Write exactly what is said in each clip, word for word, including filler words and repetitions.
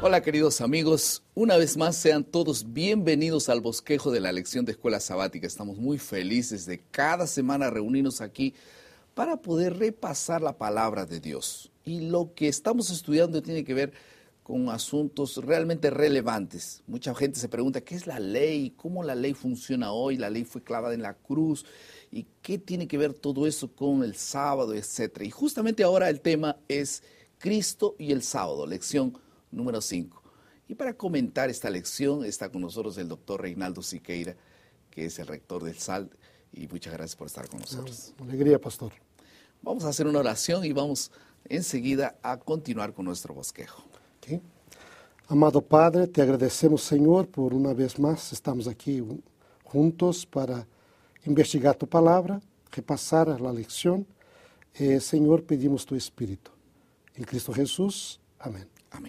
Hola queridos amigos, una vez más sean todos bienvenidos al bosquejo de la lección de Escuela Sabática. Estamos muy felices de cada semana reunirnos aquí para poder repasar la palabra de Dios. Y lo que estamos estudiando tiene que ver con asuntos realmente relevantes. Mucha gente se pregunta, ¿qué es la ley? ¿Cómo la ley funciona hoy? La ley fue clavada en la cruz. ¿Y qué tiene que ver todo eso con el sábado, etcétera? Y justamente ahora el tema es Cristo y el sábado, lección número cinco. Y para comentar esta lección está con nosotros el doctor Reinaldo Siqueira, que es el rector del S A L, y muchas gracias por estar con nosotros. Alegría, pastor. Vamos a hacer una oración y vamos enseguida a continuar con nuestro bosquejo. Okay. Amado Padre, te agradecemos, Señor, por una vez más estamos aquí juntos para investigar tu palabra, repasar la lección. Eh, Señor, pedimos tu Espíritu. En Cristo Jesús. Amén. Amén.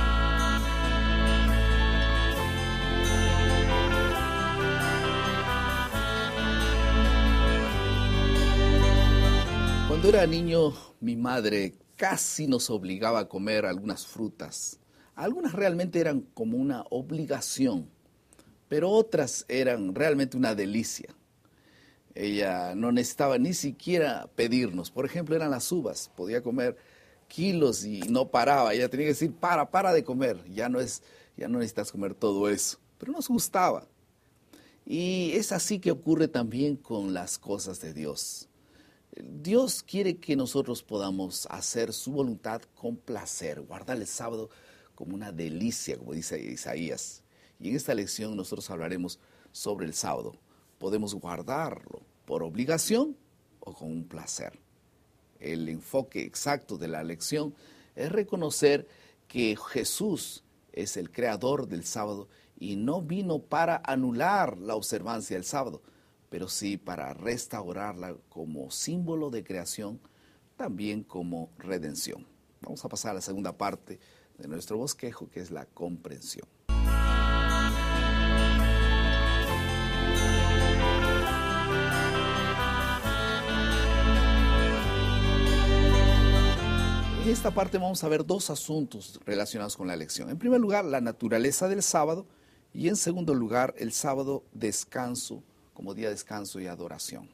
Cuando era niño, mi madre casi nos obligaba a comer algunas frutas. Algunas realmente eran como una obligación, pero otras eran realmente una delicia. Ella no necesitaba ni siquiera pedirnos. Por ejemplo, eran las uvas. Podía comer kilos y no paraba. Ella tenía que decir, para, para de comer. Ya no es, ya no necesitas comer todo eso. Pero nos gustaba. Y es así que ocurre también con las cosas de Dios. Dios quiere que nosotros podamos hacer su voluntad con placer, guardar el sábado como una delicia, como dice Isaías. Y en esta lección nosotros hablaremos sobre el sábado. Podemos guardarlo por obligación o con un placer. El enfoque exacto de la lección es reconocer que Jesús es el creador del sábado y no vino para anular la observancia del sábado, pero sí para restaurarla como símbolo de creación, también como redención. Vamos a pasar a la segunda parte de nuestro bosquejo, que es la comprensión. En esta parte vamos a ver dos asuntos relacionados con la lección. En primer lugar, la naturaleza del sábado, y en segundo lugar, el sábado descanso, como día de descanso y adoración.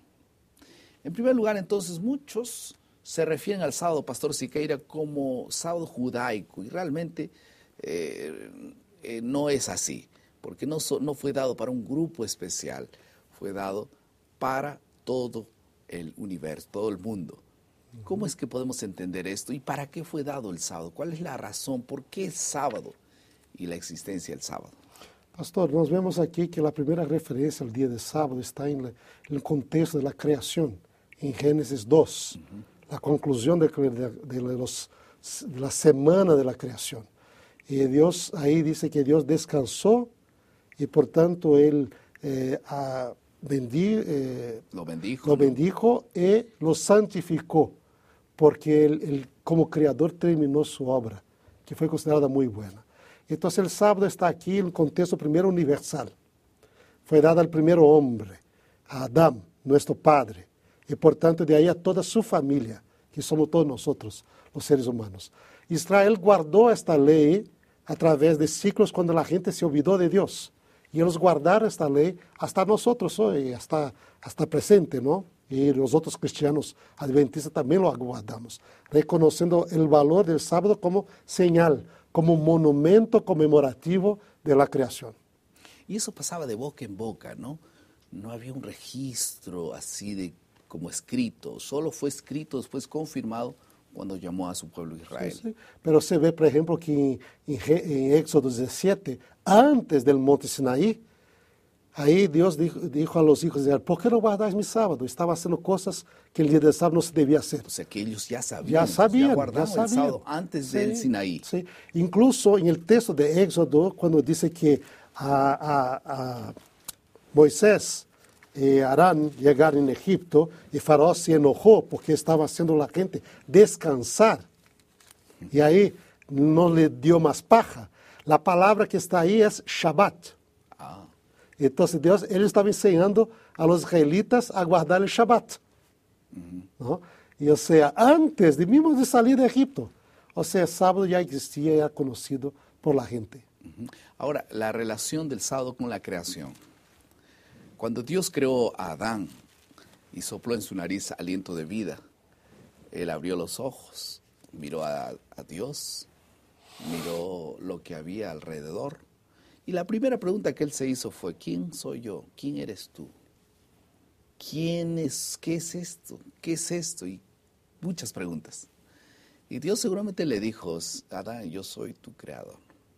En primer lugar, entonces, muchos se refieren al sábado, Pastor Siqueira, como sábado judaico, y realmente eh, eh, no es así, porque no, so, no fue dado para un grupo especial, fue dado para todo el universo, todo el mundo. ¿Cómo es que podemos entender esto? ¿Y para qué fue dado el sábado? ¿Cuál es la razón? ¿Por qué el sábado y la existencia del sábado? Pastor, nós vemos aqui que a primeira referência ao dia de sábado está em el contexto da criação, em Gênesis dois, uh-huh. a conclusão de, de, de, los, de la semana de la criação. E Deus aí diz que Deus descansou e, portanto, Ele eh, a, bendi, eh, lo bendijo, lo bendijo e lo santificou, porque ele, ele, como Criador, terminou sua obra, que foi considerada muito boa. Então, o sábado está aqui no contexto primeiro universal. Foi dado ao primeiro homem, a Adão, nosso padre, e, portanto, de aí a toda sua família, que somos todos nós, os seres humanos. Israel guardou esta lei através de ciclos quando a gente se olvidou de Deus. E eles guardaram esta lei hasta nós hoje, hasta, hasta presente, não? E os outros cristianos adventistas também lo guardamos, reconhecendo o valor do sábado como señal, como un monumento conmemorativo de la creación. Y eso pasaba de boca en boca, ¿no? No había un registro así de como escrito, solo fue escrito, después confirmado cuando llamó a su pueblo Israel. Sí, sí. Pero se ve, por ejemplo, que en, en Éxodo diecisiete, antes del monte Sinaí, ahí Dios dijo, dijo a los hijos de Israel, ¿por qué no guardáis mi sábado? Estaba haciendo cosas que el día del sábado no se debía hacer. O sea, que ellos ya sabían. Ya sabían, ya guardaban ya sabían. El sábado antes sí, del Sinaí. Sí. Incluso en el texto de Éxodo, cuando dice que a, a, a Moisés y Arán llegaron en Egipto, y Faraón se enojó porque estaba haciendo a la gente descansar. Y ahí no le dio más paja. La palabra que está ahí es Shabbat. Ah. Entonces Dios, Él estaba enseñando a los israelitas a guardar el Shabbat. Uh-huh. ¿No? Y o sea, antes de mismo de salir de Egipto. O sea, el sábado ya existía, era conocido por la gente. Ujú. Ahora, la relación del sábado con la creación. Cuando Dios creó a Adán y sopló en su nariz aliento de vida, él abrió los ojos, miró a, a Dios, miró lo que había alrededor. Y la primera pregunta que él se hizo fue, ¿quién soy yo? ¿Quién eres tú? ¿Quién es? ¿Qué es esto? ¿Qué es esto? Y muchas preguntas. Y Dios seguramente le dijo, Adán, yo soy tu creador.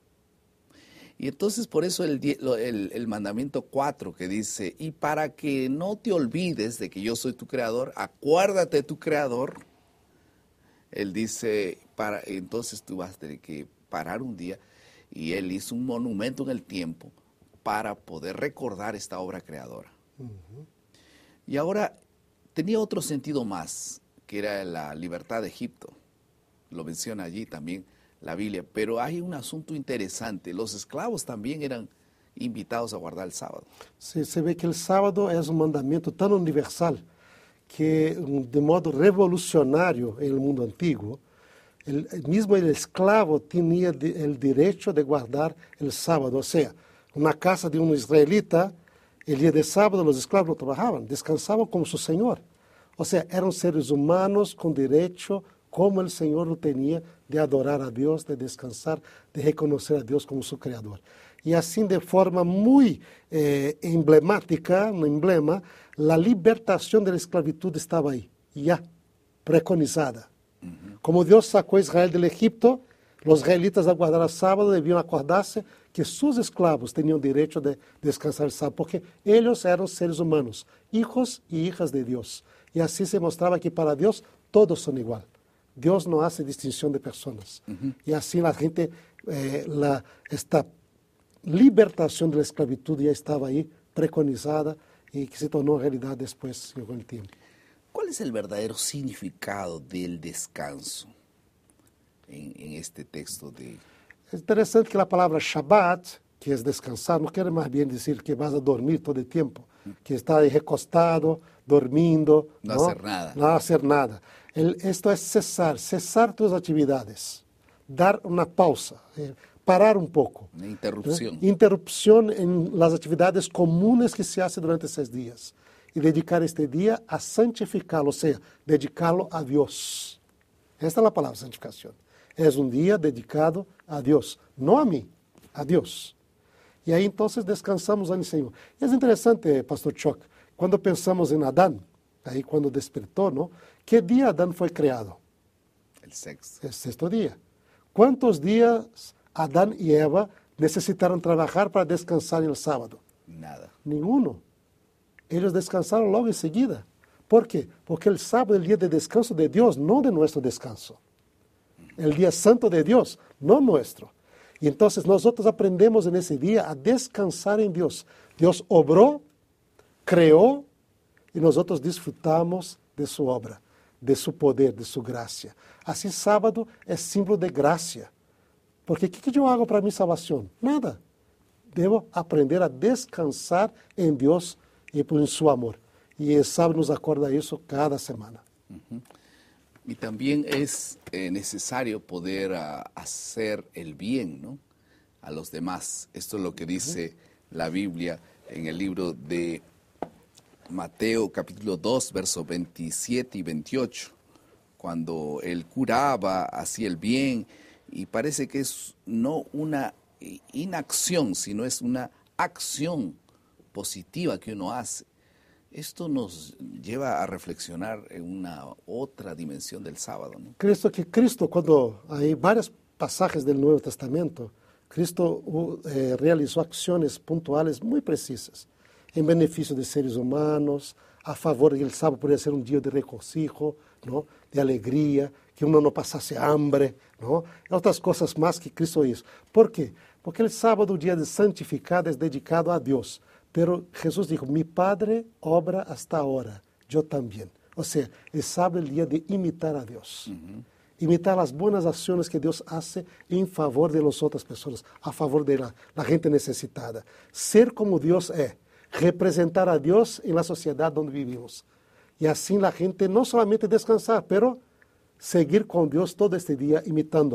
Y entonces por eso el, el, el mandamiento cuatro que dice, y para que no te olvides de que yo soy tu creador, acuérdate de tu creador. Él dice, para, entonces tú vas a tener que parar un día, y él hizo un monumento en el tiempo para poder recordar esta obra creadora. Uh-huh. Y ahora tenía otro sentido más, que era la libertad de Egipto. Lo menciona allí también la Biblia, pero hay un asunto interesante. Los esclavos también eran invitados a guardar el sábado. Sí, se ve que el sábado es un mandamiento tan universal que de modo revolucionario en el mundo antiguo, el, mismo el esclavo tenía el derecho de guardar el sábado. O sea, una casa de un israelita, el día de sábado los esclavos no trabajaban, descansaban como su señor. O sea, eran seres humanos con derecho, como el Señor lo tenía, de adorar a Dios, de descansar, de reconocer a Dios como su creador. Y así, de forma muy eh, emblemática, un emblema, la libertación de la esclavitud estaba ahí, ya, preconizada. Uh-huh. Como Dios sacó a Israel del Egipto, los israelitas al guardar el sábado debían acordarse que sus esclavos tenían derecho de descansar el sábado, porque ellos eran seres humanos, hijos y hijas de Dios. Y así se mostraba que para Dios todos son igual. Dios no hace distinción de personas. Uh-huh. Y así la gente, eh, la, esta libertación de la esclavitud ya estaba ahí preconizada y que se tornó realidad después con el tiempo. ¿Cuál es el verdadero significado del descanso en, en este texto? De... Es interesante que la palabra Shabbat, que es descansar, no quiere más bien decir que vas a dormir todo el tiempo, uh-huh. que estás ahí recostado, dormindo. No, no hacer nada. No hacer nada. El, esto es cesar, cesar tus actividades, dar una pausa, eh, parar un poco. Una interrupción. ¿Eh? Interrupción en las actividades comunes que se hacen durante seis días. Y dedicar este día a santificarlo, o sea, dedicarlo a Dios. Esta es la palabra santificación. Es un día dedicado a Dios, no a mí, a Dios. Y ahí entonces descansamos en el Señor. Y es interesante, Pastor Chuck, cuando pensamos en Adán, ahí cuando despertó, ¿no? ¿Qué día Adán fue creado? El sexto. El sexto día. ¿Cuántos días Adán y Eva necesitaron trabajar para descansar en el sábado? Nada. Ninguno. Ellos descansaron luego enseguida. ¿Por qué? Porque el sábado es el día de descanso de Dios, no de nuestro descanso. El día santo de Dios, no nuestro. Y entonces nosotros aprendemos en ese día a descansar en Dios. Dios obró, creó, y nosotros disfrutamos de su obra, de su poder, de su gracia. Así sábado es símbolo de gracia. Porque ¿qué que yo hago para mi salvación? Nada. Debo aprender a descansar en Dios y en su amor. Y el sábado nos acorda eso cada semana. Uh-huh. Y también es eh, necesario poder uh, hacer el bien, ¿no?, a los demás. Esto es lo que dice uh-huh. la Biblia en el libro de Mateo capítulo dos, versos veintisiete y veintiocho, cuando él curaba, hacía el bien, y parece que es no una inacción, sino es una acción positiva que uno hace. Esto nos lleva a reflexionar en una otra dimensión del sábado, ¿no? Cristo, que Cristo, cuando hay varios pasajes del Nuevo Testamento, Cristo eh, realizó acciones puntuales muy precisas, en beneficio de seres humanos, a favor de que el sábado podía ser un día de regocijo, ¿no?, de alegría, que uno no pasase hambre, ¿no? Otras cosas más que Cristo hizo. ¿Por qué? Porque el sábado, día de santificado, es dedicado a Dios. Pero Jesús dijo, mi Padre obra hasta ahora, yo también. O sea, el sábado es el día de imitar a Dios. Uh-huh. Imitar las buenas acciones que Dios hace en favor de las otras personas, a favor de la, la gente necesitada. Ser como Dios es, representar a Dios en la sociedad donde vivimos. Y así la gente no solamente descansar, pero seguir con Dios todo este día imitándolo.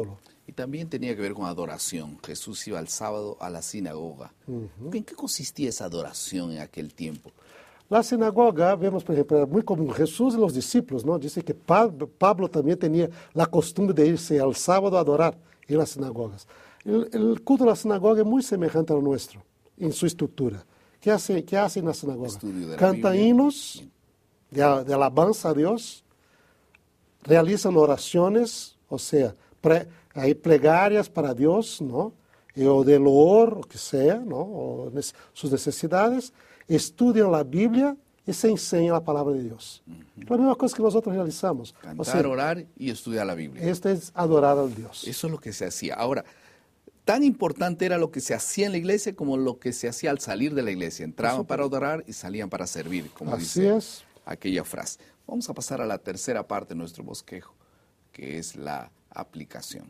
Y también tenía que ver con adoración. Jesús iba el sábado a la sinagoga. Uh-huh. ¿En qué consistía esa adoración en aquel tiempo? La sinagoga, vemos, por ejemplo, era muy común. Jesús y los discípulos, ¿no? Dice que Pablo, Pablo también tenía la costumbre de irse al sábado a adorar en las sinagogas. El, el culto de la sinagoga es muy semejante al nuestro, en su estructura. ¿Qué hace, qué hace en la sinagoga? La Canta Biblia. Himnos de, de alabanza a Dios, realizan oraciones, o sea, pre, hay plegarias para Dios, ¿no? O de loor, o que sea, ¿no? O sus necesidades, estudian la Biblia y se enseña la palabra de Dios. Uh-huh. La misma cosa que nosotros realizamos. Cantar, o sea, orar y estudiar la Biblia. Esto es adorar al Dios. Eso es lo que se hacía. Ahora, tan importante era lo que se hacía en la iglesia como lo que se hacía al salir de la iglesia. Entraban Eso, para adorar y salían para servir, como así dice es. aquella frase. Vamos a pasar a la tercera parte de nuestro bosquejo, que es la aplicación.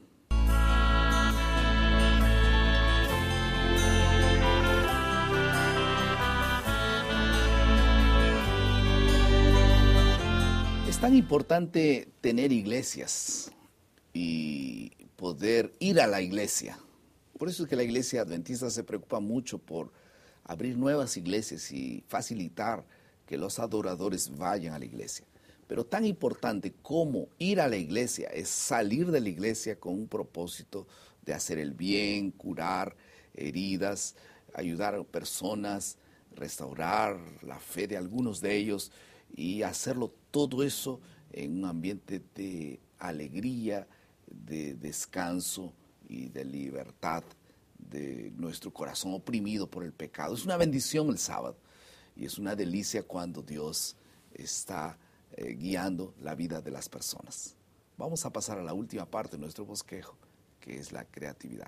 Es tan importante tener iglesias y poder ir a la iglesia. Por eso es que la iglesia adventista se preocupa mucho por abrir nuevas iglesias y facilitar que los adoradores vayan a la iglesia. Pero tan importante como ir a la iglesia es salir de la iglesia con un propósito de hacer el bien, curar heridas, ayudar a personas, restaurar la fe de algunos de ellos y hacerlo todo eso en un ambiente de alegría, de descanso y de libertad de nuestro corazón oprimido por el pecado. Es una bendición el sábado y es una delicia cuando Dios está eh, guiando la vida de las personas. Vamos a pasar a la última parte de nuestro bosquejo, que es la creatividad.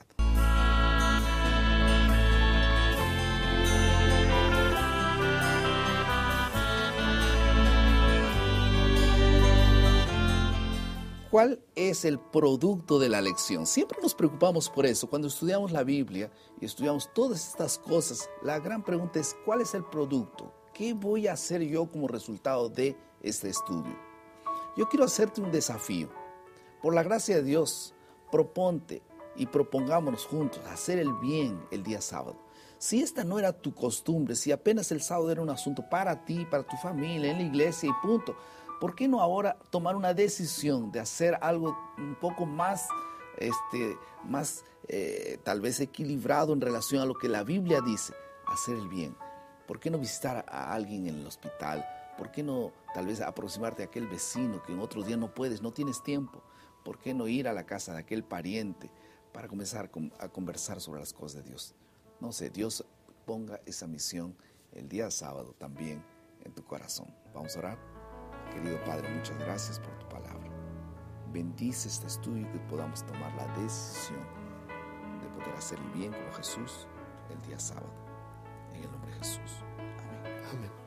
¿Cuál es el producto de la lección? Siempre nos preocupamos por eso. Cuando estudiamos la Biblia y estudiamos todas estas cosas, la gran pregunta es, ¿cuál es el producto? ¿Qué voy a hacer yo como resultado de este estudio? Yo quiero hacerte un desafío. Por la gracia de Dios, proponte y propongámonos juntos hacer el bien el día sábado. Si esta no era tu costumbre, si apenas el sábado era un asunto para ti, para tu familia, en la iglesia y punto, ¿por qué no ahora tomar una decisión de hacer algo un poco más, este, más eh, tal vez equilibrado en relación a lo que la Biblia dice? Hacer el bien. ¿Por qué no visitar a alguien en el hospital? ¿Por qué no tal vez aproximarte a aquel vecino que en otros días no puedes, no tienes tiempo? ¿Por qué no ir a la casa de aquel pariente para comenzar a conversar sobre las cosas de Dios? No sé, Dios ponga esa misión el día sábado también en tu corazón. Vamos a orar. Querido Padre, muchas gracias por tu palabra. Bendice este estudio y que podamos tomar la decisión de poder hacer el bien como Jesús el día sábado. En el nombre de Jesús. Amén. Amén.